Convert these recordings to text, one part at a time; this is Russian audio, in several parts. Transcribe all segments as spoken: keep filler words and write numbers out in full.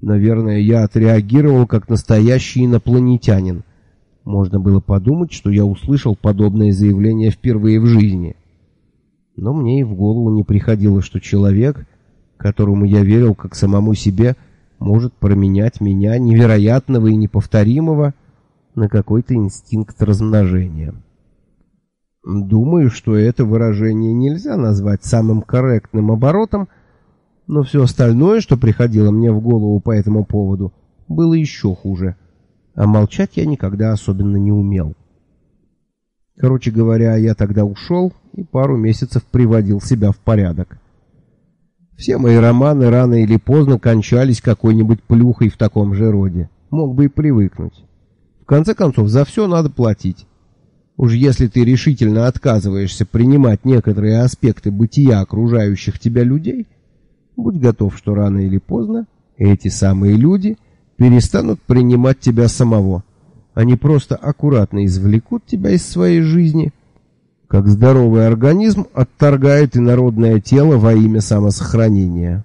Наверное, я отреагировал как настоящий инопланетянин. Можно было подумать, что я услышал подобное заявление впервые в жизни. Но мне и в голову не приходило, что человек, которому я верил как самому себе, может променять меня, невероятного и неповторимого, на какой-то инстинкт размножения. Думаю, что это выражение нельзя назвать самым корректным оборотом, но все остальное, что приходило мне в голову по этому поводу, было еще хуже, а молчать я никогда особенно не умел. Короче говоря, я тогда ушел и пару месяцев приводил себя в порядок. Все мои романы рано или поздно кончались какой-нибудь плюхой в таком же роде. Мог бы и привыкнуть. В конце концов, за все надо платить. Уж если ты решительно отказываешься принимать некоторые аспекты бытия окружающих тебя людей, будь готов, что рано или поздно эти самые люди перестанут принимать тебя самого. Они просто аккуратно извлекут тебя из своей жизни, как здоровый организм отторгает инородное тело во имя самосохранения.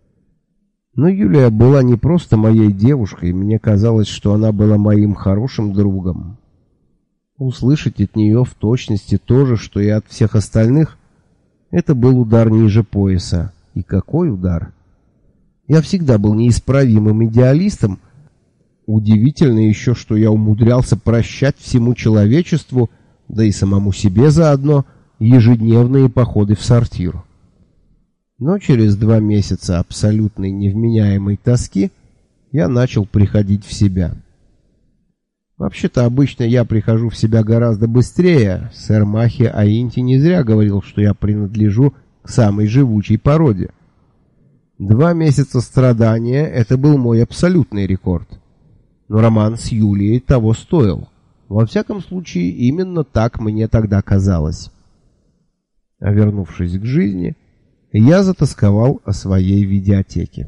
Но Юлия была не просто моей девушкой, мне казалось, что она была моим хорошим другом. Услышать от нее в точности то же, что и от всех остальных, это был удар ниже пояса. И какой удар! Я всегда был неисправимым идеалистом. Удивительно еще, что я умудрялся прощать всему человечеству, да и самому себе заодно, ежедневные походы в сортир. Но через два месяца абсолютной невменяемой тоски я начал приходить в себя. Вообще-то обычно я прихожу в себя гораздо быстрее. Сэр Махи Аинти не зря говорил, что я принадлежу к самой живучей породе. Два месяца страдания — это был мой абсолютный рекорд. Но роман с Юлией того стоил. Во всяком случае, именно так мне тогда казалось. А вернувшись к жизни, я затосковал о своей видеотеке.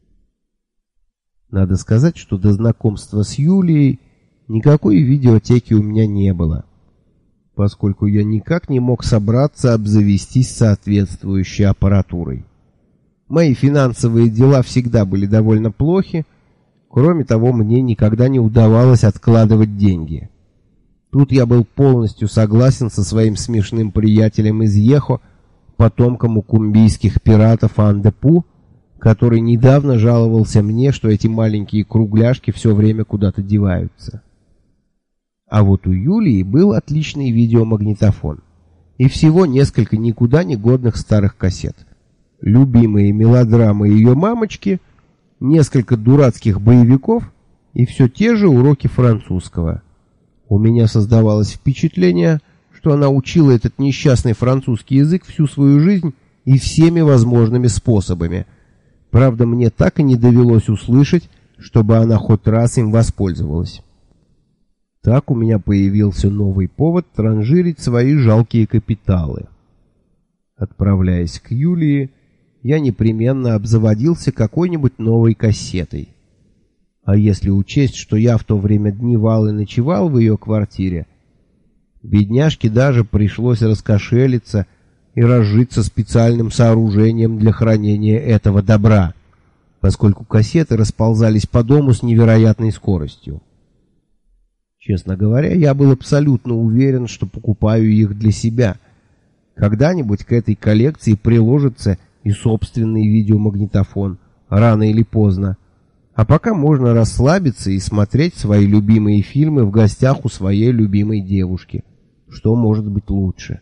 Надо сказать, что до знакомства с Юлией никакой видеотеки у меня не было, поскольку я никак не мог собраться обзавестись соответствующей аппаратурой. Мои финансовые дела всегда были довольно плохи, кроме того, мне никогда не удавалось откладывать деньги. Тут я был полностью согласен со своим смешным приятелем из Ехо, потомком укумбийских пиратов Андепу, который недавно жаловался мне, что эти маленькие кругляшки все время куда-то деваются. А вот у Юлии был отличный видеомагнитофон и всего несколько никуда не годных старых кассет. Любимые мелодрамы ее мамочки, несколько дурацких боевиков и все те же уроки французского. У меня создавалось впечатление, что она учила этот несчастный французский язык всю свою жизнь и всеми возможными способами. Правда, мне так и не довелось услышать, чтобы она хоть раз им воспользовалась. Так у меня появился новый повод транжирить свои жалкие капиталы. Отправляясь к Юлии, я непременно обзаводился какой-нибудь новой кассетой. А если учесть, что я в то время дневал и ночевал в ее квартире, бедняжке даже пришлось раскошелиться и разжиться специальным сооружением для хранения этого добра, поскольку кассеты расползались по дому с невероятной скоростью. Честно говоря, я был абсолютно уверен, что покупаю их для себя. Когда-нибудь к этой коллекции приложится и собственный видеомагнитофон, рано или поздно. А пока можно расслабиться и смотреть свои любимые фильмы в гостях у своей любимой девушки. Что может быть лучше?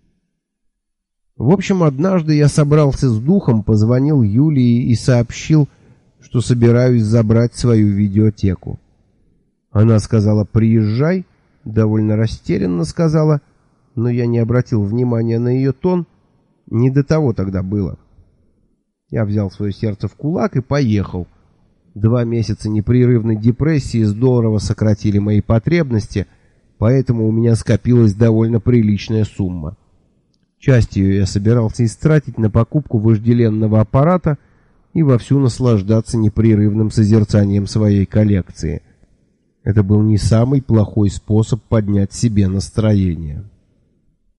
В общем, однажды я собрался с духом, позвонил Юлии и сообщил, что собираюсь забрать свою видеотеку. Она сказала: «Приезжай», довольно растерянно сказала, но я не обратил внимания на ее тон, не до того тогда было. Я взял свое сердце в кулак и поехал. Два месяца непрерывной депрессии здорово сократили мои потребности, поэтому у меня скопилась довольно приличная сумма. Часть ее я собирался истратить на покупку вожделенного аппарата и вовсю наслаждаться непрерывным созерцанием своей коллекции. Это был не самый плохой способ поднять себе настроение.